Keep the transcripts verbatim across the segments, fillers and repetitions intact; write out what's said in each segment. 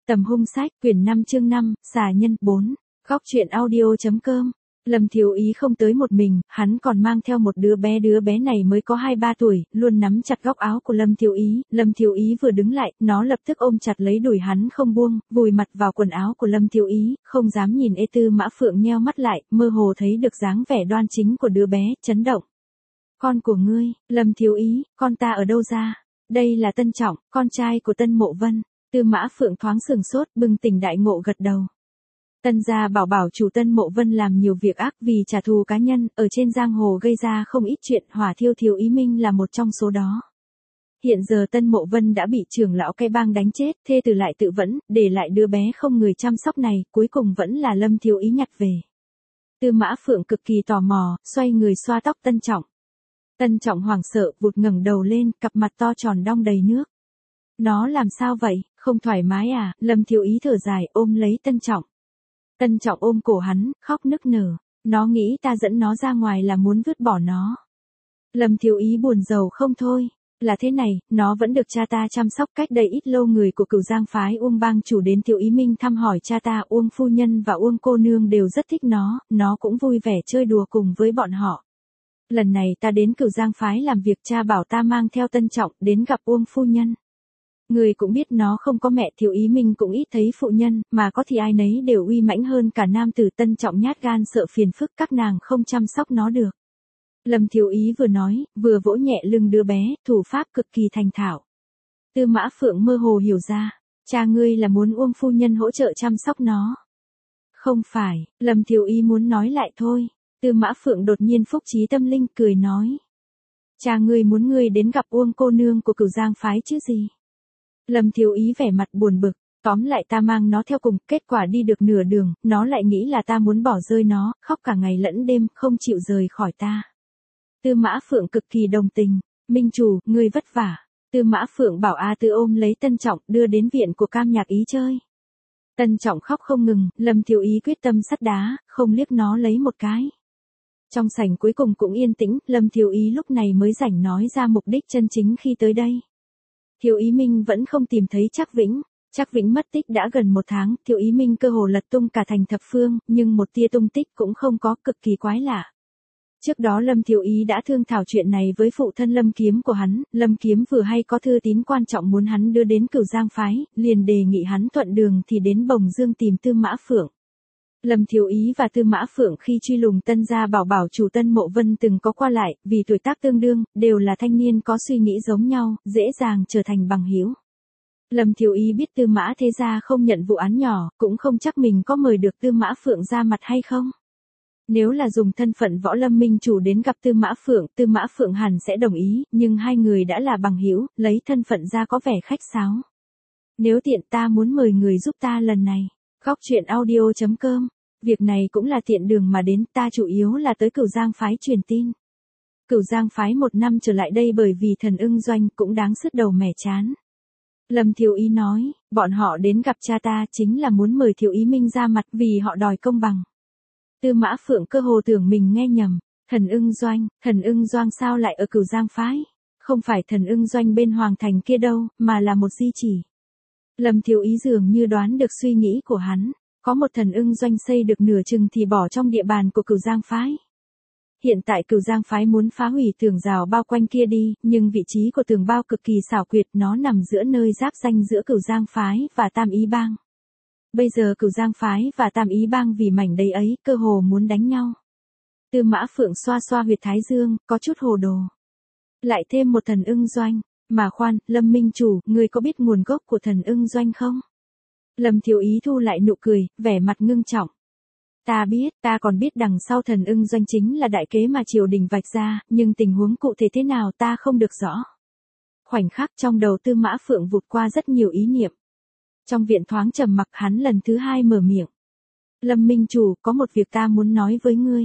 Tầm hung sách, quyển năm chương năm, xà nhân, bốn. Góc truyện audio.com. Lâm Thiếu Ý không tới một mình, hắn còn mang theo một đứa bé, đứa bé này mới có hai ba tuổi, luôn nắm chặt góc áo của Lâm Thiếu Ý. Lâm Thiếu Ý vừa đứng lại, nó lập tức ôm chặt lấy đùi hắn không buông, vùi mặt vào quần áo của Lâm Thiếu Ý, không dám nhìn. Ê Tư Mã Phượng nheo mắt lại, mơ hồ thấy được dáng vẻ đoan chính của đứa bé, chấn động. Con của ngươi, Lâm Thiếu Ý, con ta ở đâu ra? Đây là Tân Trọng, con trai của Tân Mộ Vân. Tư Mã Phượng thoáng sừng sốt, bừng tỉnh đại ngộ gật đầu. Tân gia bảo bảo chủ Tân Mộ Vân làm nhiều việc ác vì trả thù cá nhân, ở trên giang hồ gây ra không ít chuyện, hỏa thiêu Thiếu Ý Minh là một trong số đó. Hiện giờ Tân Mộ Vân đã bị trưởng lão cái bang đánh chết, thê tử lại tự vẫn, để lại đứa bé không người chăm sóc này, cuối cùng vẫn là Lâm Thiếu Ý nhặt về. Tư Mã Phượng cực kỳ tò mò, xoay người xoa tóc Tân Trọng. Tân Trọng hoảng sợ, vụt ngẩng đầu lên, cặp mặt to tròn đong đầy nước. Nó làm sao vậy, không thoải mái à? Lâm Thiếu Ý thở dài, ôm lấy Tân Trọng. Tân Trọng ôm cổ hắn, khóc nức nở. Nó nghĩ ta dẫn nó ra ngoài là muốn vứt bỏ nó. Lâm Thiếu Ý buồn rầu không thôi. Là thế này, nó vẫn được cha ta chăm sóc. Cách đây ít lâu người của Cửu Giang phái Uông bang chủ đến Thiếu Ý Minh thăm hỏi cha ta. Uông phu nhân và Uông cô nương đều rất thích nó, nó cũng vui vẻ chơi đùa cùng với bọn họ. Lần này ta đến Cửu Giang phái làm việc, cha bảo ta mang theo Tân Trọng đến gặp Uông phu nhân. Người cũng biết nó không có mẹ, Thiếu Ý Minh cũng ít thấy phụ nhân, mà có thì ai nấy đều uy mãnh hơn cả nam tử. Tân Trọng nhát gan sợ phiền phức, các nàng không chăm sóc nó được. Lâm Thiếu Ý vừa nói, vừa vỗ nhẹ lưng đứa bé, thủ pháp cực kỳ thành thạo. Tư Mã Phượng mơ hồ hiểu ra, cha ngươi là muốn Uông phu nhân hỗ trợ chăm sóc nó. Không phải, Lâm Thiếu Ý muốn nói lại thôi. Tư Mã Phượng đột nhiên phúc trí tâm linh, cười nói. Cha ngươi muốn ngươi đến gặp Uông cô nương của Cửu Giang phái chứ gì. Lâm Thiếu Ý vẻ mặt buồn bực, tóm lại ta mang nó theo cùng, kết quả đi được nửa đường, nó lại nghĩ là ta muốn bỏ rơi nó, khóc cả ngày lẫn đêm, không chịu rời khỏi ta. Tư Mã Phượng cực kỳ đồng tình, Minh chủ, ngươi vất vả. Tư Mã Phượng bảo A Tư ôm lấy Tân Trọng, đưa đến viện của Cam Nhạc Ý chơi. Tân Trọng khóc không ngừng, Lâm Thiếu Ý quyết tâm sắt đá, không liếc nó lấy một cái. Trong sảnh cuối cùng cũng yên tĩnh, Lâm Thiếu Ý lúc này mới rảnh nói ra mục đích chân chính khi tới đây. Thiếu Ý Minh vẫn không tìm thấy Trác Vĩnh. Trác Vĩnh mất tích đã gần một tháng, Thiếu Ý Minh cơ hồ lật tung cả thành thập phương, nhưng một tia tung tích cũng không có, cực kỳ quái lạ. Trước đó Lâm Thiếu Ý đã thương thảo chuyện này với phụ thân Lâm Kiếm của hắn, Lâm Kiếm vừa hay có thư tín quan trọng muốn hắn đưa đến Cửu Giang phái, liền đề nghị hắn thuận đường thì đến Bồng Dương tìm Tư Mã Phượng. Lâm Thiếu Ý và Tư Mã Phượng khi truy lùng Tân gia bảo bảo chủ Tân Mộ Vân từng có qua lại, vì tuổi tác tương đương, đều là thanh niên có suy nghĩ giống nhau, dễ dàng trở thành bằng hữu. Lâm Thiếu Ý biết Tư Mã thế gia không nhận vụ án nhỏ, cũng không chắc mình có mời được Tư Mã Phượng ra mặt hay không. Nếu là dùng thân phận võ lâm minh chủ đến gặp Tư Mã Phượng, Tư Mã Phượng hẳn sẽ đồng ý, nhưng hai người đã là bằng hữu, lấy thân phận ra có vẻ khách sáo. Nếu tiện ta muốn mời người giúp ta lần này. Góc truyện audio.com. Việc này cũng là tiện đường mà đến, ta chủ yếu là tới Cửu Giang phái truyền tin. Cửu Giang phái một năm trở lại đây bởi vì Thần Ưng Doanh cũng đáng sứt đầu mẻ chán. Lâm Thiếu Ý nói, bọn họ đến gặp cha ta chính là muốn mời Thiếu Ý Minh ra mặt vì họ đòi công bằng. Tư Mã Phượng cơ hồ tưởng mình nghe nhầm. Thần Ưng Doanh, Thần Ưng Doanh sao lại ở Cửu Giang phái? Không phải Thần Ưng Doanh bên Hoàng Thành kia đâu, mà là một di chỉ. Lâm Thiếu Ý dường như đoán được suy nghĩ của hắn, có một Thần Ưng Doanh xây được nửa chừng thì bỏ trong địa bàn của Cửu Giang phái. Hiện tại Cửu Giang phái muốn phá hủy tường rào bao quanh kia đi, nhưng vị trí của tường bao cực kỳ xảo quyệt, nó nằm giữa nơi giáp ranh giữa Cửu Giang phái và Tam Ý bang. Bây giờ Cửu Giang phái và Tam Ý bang vì mảnh đầy ấy, cơ hồ muốn đánh nhau. Tư Mã Phượng xoa xoa huyệt thái dương, có chút hồ đồ. Lại thêm một Thần Ưng Doanh. Mà khoan, Lâm Minh chủ, ngươi có biết nguồn gốc của Thần Ưng Doanh không? Lâm Thiếu Ý thu lại nụ cười, vẻ mặt ngưng trọng. Ta biết, ta còn biết đằng sau Thần Ưng Doanh chính là đại kế mà triều đình vạch ra, nhưng tình huống cụ thể thế nào ta không được rõ. Khoảnh khắc trong đầu Tư Mã Phượng vụt qua rất nhiều ý niệm. Trong viện thoáng trầm mặc, hắn lần thứ hai mở miệng. Lâm Minh chủ, có một việc ta muốn nói với ngươi.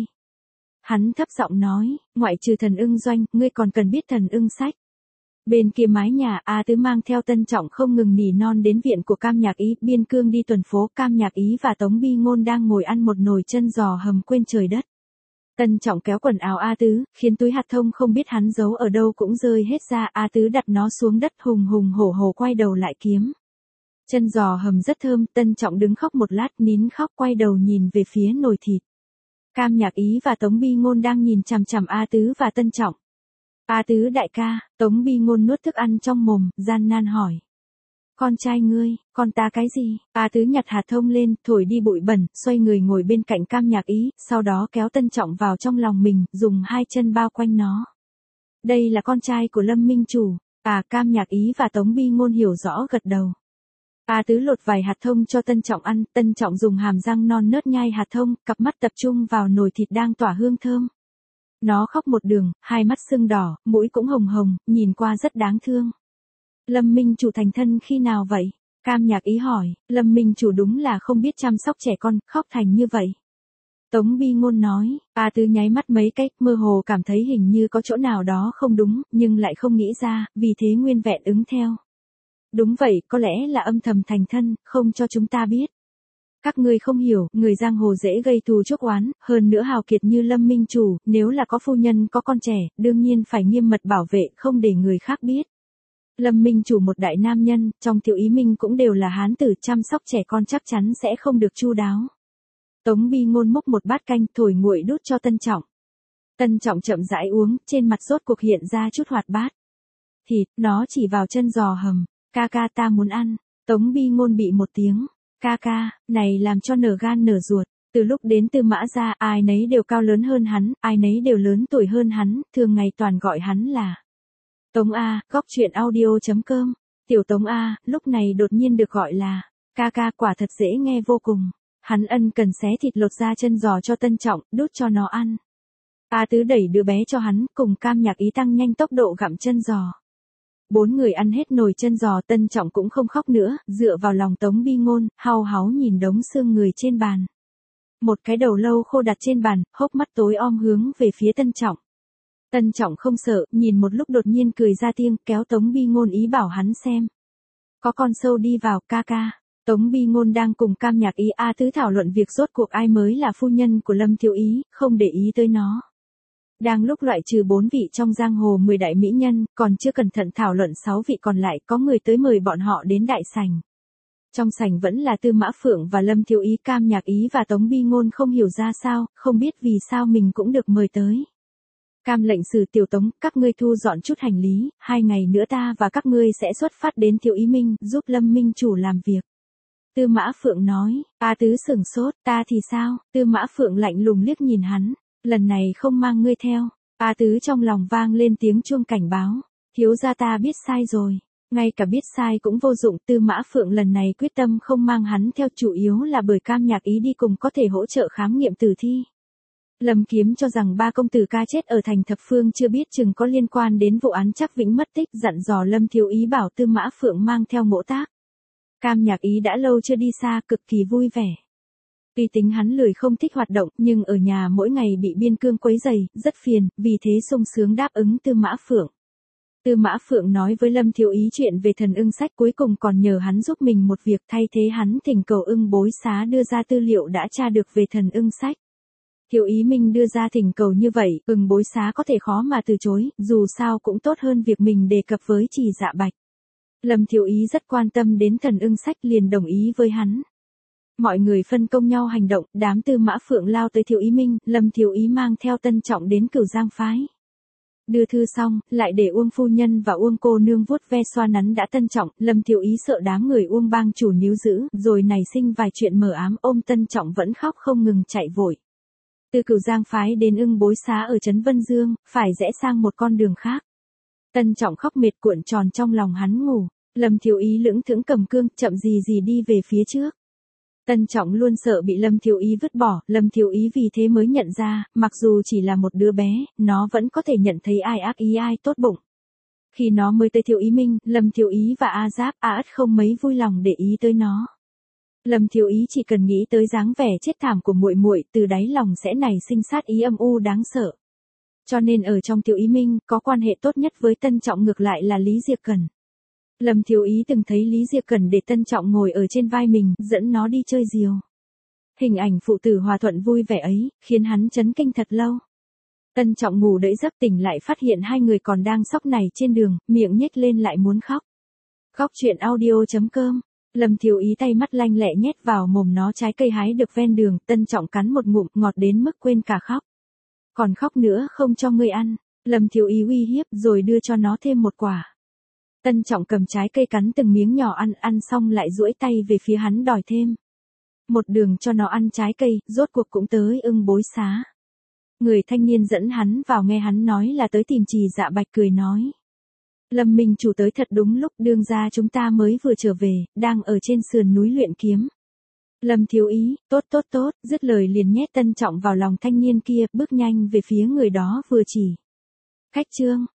Hắn thấp giọng nói, ngoại trừ Thần Ưng Doanh, ngươi còn cần biết Thần Ưng Sách. Bên kia mái nhà, A Tứ mang theo Tân Trọng không ngừng nỉ non đến viện của Cam Nhạc Ý, biên cương đi tuần phố. Cam Nhạc Ý và Tống Bi Ngôn đang ngồi ăn một nồi chân giò hầm quên trời đất. Tân Trọng kéo quần áo A Tứ, khiến túi hạt thông không biết hắn giấu ở đâu cũng rơi hết ra. A Tứ đặt nó xuống đất, hùng hùng hổ hổ quay đầu lại kiếm. Chân giò hầm rất thơm, Tân Trọng đứng khóc một lát, nín khóc quay đầu nhìn về phía nồi thịt. Cam Nhạc Ý và Tống Bi Ngôn đang nhìn chằm chằm A Tứ và Tân Trọng. A Tứ đại ca, Tống Bi Ngôn nuốt thức ăn trong mồm, gian nan hỏi. Con trai ngươi, con ta cái gì? A Tứ nhặt hạt thông lên, thổi đi bụi bẩn, xoay người ngồi bên cạnh Cam Nhạc Ý, sau đó kéo Tân Trọng vào trong lòng mình, dùng hai chân bao quanh nó. Đây là con trai của Lâm Minh Chủ. À, Cam Nhạc Ý và Tống Bi Ngôn hiểu rõ gật đầu. A Tứ lột vài hạt thông cho Tân Trọng ăn, Tân Trọng dùng hàm răng non nớt nhai hạt thông, cặp mắt tập trung vào nồi thịt đang tỏa hương thơm. Nó khóc một đường, hai mắt sưng đỏ, mũi cũng hồng hồng, nhìn qua rất đáng thương. Lâm Minh Chủ thành thân khi nào vậy? Cam Nhạc Ý hỏi, Lâm Minh Chủ đúng là không biết chăm sóc trẻ con, khóc thành như vậy. Tống Bi Ngôn nói, A Tứ nháy mắt mấy cách, mơ hồ cảm thấy hình như có chỗ nào đó không đúng, nhưng lại không nghĩ ra, vì thế nguyên vẹn ứng theo. Đúng vậy, có lẽ là âm thầm thành thân, không cho chúng ta biết. Các ngươi không hiểu, người giang hồ dễ gây thù chuốc oán, hơn nữa hào kiệt như Lâm Minh Chủ, nếu là có phu nhân có con trẻ, đương nhiên phải nghiêm mật bảo vệ, không để người khác biết. Lâm Minh Chủ một đại nam nhân, trong Tiểu Ý Minh cũng đều là hán tử, chăm sóc trẻ con chắc chắn sẽ không được chu đáo. Tống Bi Ngôn múc một bát canh, thổi nguội đút cho Tân Trọng. Tân Trọng chậm rãi uống, trên mặt rốt cuộc hiện ra chút hoạt bát. Thịt, nó chỉ vào chân giò hầm. Ca ca ta muốn ăn. Tống Bi Ngôn bị một tiếng. Ca ca, này làm cho nở gan nở ruột. Từ lúc đến Tư Mã gia, ai nấy đều cao lớn hơn hắn, ai nấy đều lớn tuổi hơn hắn, thường ngày toàn gọi hắn là Tống A, góc truyện audio chấm com. Tiểu Tống A, lúc này đột nhiên được gọi là ca ca, quả thật dễ nghe vô cùng. Hắn ân cần xé thịt lột ra chân giò cho Tân Trọng, đút cho nó ăn. A Tứ đẩy đứa bé cho hắn, cùng Cam Nhạc Ý tăng nhanh tốc độ gặm chân giò. Bốn người ăn hết nồi chân giò, Tân Trọng cũng không khóc nữa, dựa vào lòng Tống Bi Ngôn, hau háu nhìn đống xương người trên bàn. Một cái đầu lâu khô đặt trên bàn, hốc mắt tối om hướng về phía Tân Trọng. Tân Trọng không sợ, nhìn một lúc đột nhiên cười ra tiếng, kéo Tống Bi Ngôn ý bảo hắn xem. Có con sâu đi vào, ca ca. Tống Bi Ngôn đang cùng Cam Nhạc Ý A Tứ thảo luận việc rốt cuộc ai mới là phu nhân của Lâm Thiếu Ý, không để ý tới nó. Đang lúc loại trừ bốn vị trong giang hồ mười đại mỹ nhân, còn chưa cẩn thận thảo luận sáu vị còn lại, có người tới mời bọn họ đến đại sảnh. Trong sảnh vẫn là Tư Mã Phượng và Lâm Thiếu Ý, Cam Nhạc Ý và Tống Bi Ngôn không hiểu ra sao, không biết vì sao mình cũng được mời tới. Cam lệnh sử Tiểu Tống, các ngươi thu dọn chút hành lý, hai ngày nữa ta và các ngươi sẽ xuất phát đến Tiểu Ý Minh, giúp Lâm Minh Chủ làm việc. Tư Mã Phượng nói, A Tứ sửng sốt, ta thì sao? Tư Mã Phượng lạnh lùng liếc nhìn hắn, lần này không mang ngươi theo. A Tứ trong lòng vang lên tiếng chuông cảnh báo, thiếu gia ta biết sai rồi. Ngay cả biết sai cũng vô dụng, Tư Mã Phượng lần này quyết tâm không mang hắn theo, chủ yếu là bởi Cam Nhạc Ý đi cùng có thể hỗ trợ khám nghiệm tử thi. Lâm Kiếm cho rằng ba công tử ca chết ở thành Thập Phương chưa biết chừng có liên quan đến vụ án Trác Vĩnh mất tích, dặn dò Lâm Thiếu Ý bảo Tư Mã Phượng mang theo Mỗ Tác. Cam Nhạc Ý đã lâu chưa đi xa, cực kỳ vui vẻ. Tuy tính hắn lười không thích hoạt động, nhưng ở nhà mỗi ngày bị biên cương quấy rầy, rất phiền, vì thế sung sướng đáp ứng Tư Mã Phượng. Tư Mã Phượng nói với Lâm Thiếu Ý chuyện về Thần Ưng Sách, cuối cùng còn nhờ hắn giúp mình một việc, thay thế hắn thỉnh cầu Ưng Bối Xá đưa ra tư liệu đã tra được về Thần Ưng Sách. Thiếu Ý Minh đưa ra thỉnh cầu như vậy, Ưng Bối Xá có thể khó mà từ chối, dù sao cũng tốt hơn việc mình đề cập với Chỉ Dạ Bạch. Lâm Thiếu Ý rất quan tâm đến Thần Ưng Sách, liền đồng ý với hắn. Mọi người phân công nhau hành động, đám Tư Mã Phượng lao tới Thiếu Ý Minh, Lâm Thiếu Ý mang theo Tân Trọng đến Cửu Giang phái. Đưa thư xong, lại để Uông phu nhân và Uông cô nương vuốt ve xoa nắn đã Tân Trọng, Lâm Thiếu Ý sợ đám người Uông bang chủ níu giữ, rồi nảy sinh vài chuyện mờ ám, ôm Tân Trọng vẫn khóc không ngừng chạy vội. Từ Cửu Giang phái đến Ưng Bối Xá ở trấn Vân Dương, phải rẽ sang một con đường khác. Tân Trọng khóc mệt cuộn tròn trong lòng hắn ngủ, Lâm Thiếu Ý lững thững cầm cương, chậm gì gì đi về phía trước. Tân Trọng luôn sợ bị Lâm Thiếu Ý vứt bỏ, Lâm Thiếu Ý vì thế mới nhận ra, mặc dù chỉ là một đứa bé, nó vẫn có thể nhận thấy ai ác ý ai tốt bụng. Khi nó mới tới Thiếu Ý Minh, Lâm Thiếu Ý và A Giáp, A Ất không mấy vui lòng để ý tới nó. Lâm Thiếu Ý chỉ cần nghĩ tới dáng vẻ chết thảm của muội muội, từ đáy lòng sẽ nảy sinh sát ý âm u đáng sợ. Cho nên ở trong Thiếu Ý Minh, có quan hệ tốt nhất với Tân Trọng ngược lại là Lý Diệc Cẩn. Lâm Thiếu Ý từng thấy Lý Diệc Cẩn để Tân Trọng ngồi ở trên vai mình, dẫn nó đi chơi diều. Hình ảnh phụ tử hòa thuận vui vẻ ấy, khiến hắn chấn kinh thật lâu. Tân Trọng ngủ đẫy giấc tỉnh lại phát hiện hai người còn đang sóc này trên đường, miệng nhếch lên lại muốn khóc. Góc truyện audio chấm com Lâm Thiếu Ý tay mắt lanh lẹ nhét vào mồm nó trái cây hái được ven đường, Tân Trọng cắn một ngụm ngọt đến mức quên cả khóc. Còn khóc nữa không cho ngươi ăn, Lâm Thiếu Ý uy hiếp rồi đưa cho nó thêm một quả. Tân Trọng cầm trái cây cắn từng miếng nhỏ ăn, ăn xong lại duỗi tay về phía hắn đòi thêm. Một đường cho nó ăn trái cây, rốt cuộc cũng tới ưng bối xá. Người thanh niên dẫn hắn vào nghe hắn nói là tới tìm Trì Dạ Bạch cười nói. Lâm Minh chủ tới thật đúng lúc, đương ra chúng ta mới vừa trở về, đang ở trên sườn núi luyện kiếm. Lâm Thiếu Ý, tốt tốt tốt, dứt lời liền nhét Tân Trọng vào lòng thanh niên kia, bước nhanh về phía người đó vừa chỉ. Khách trương,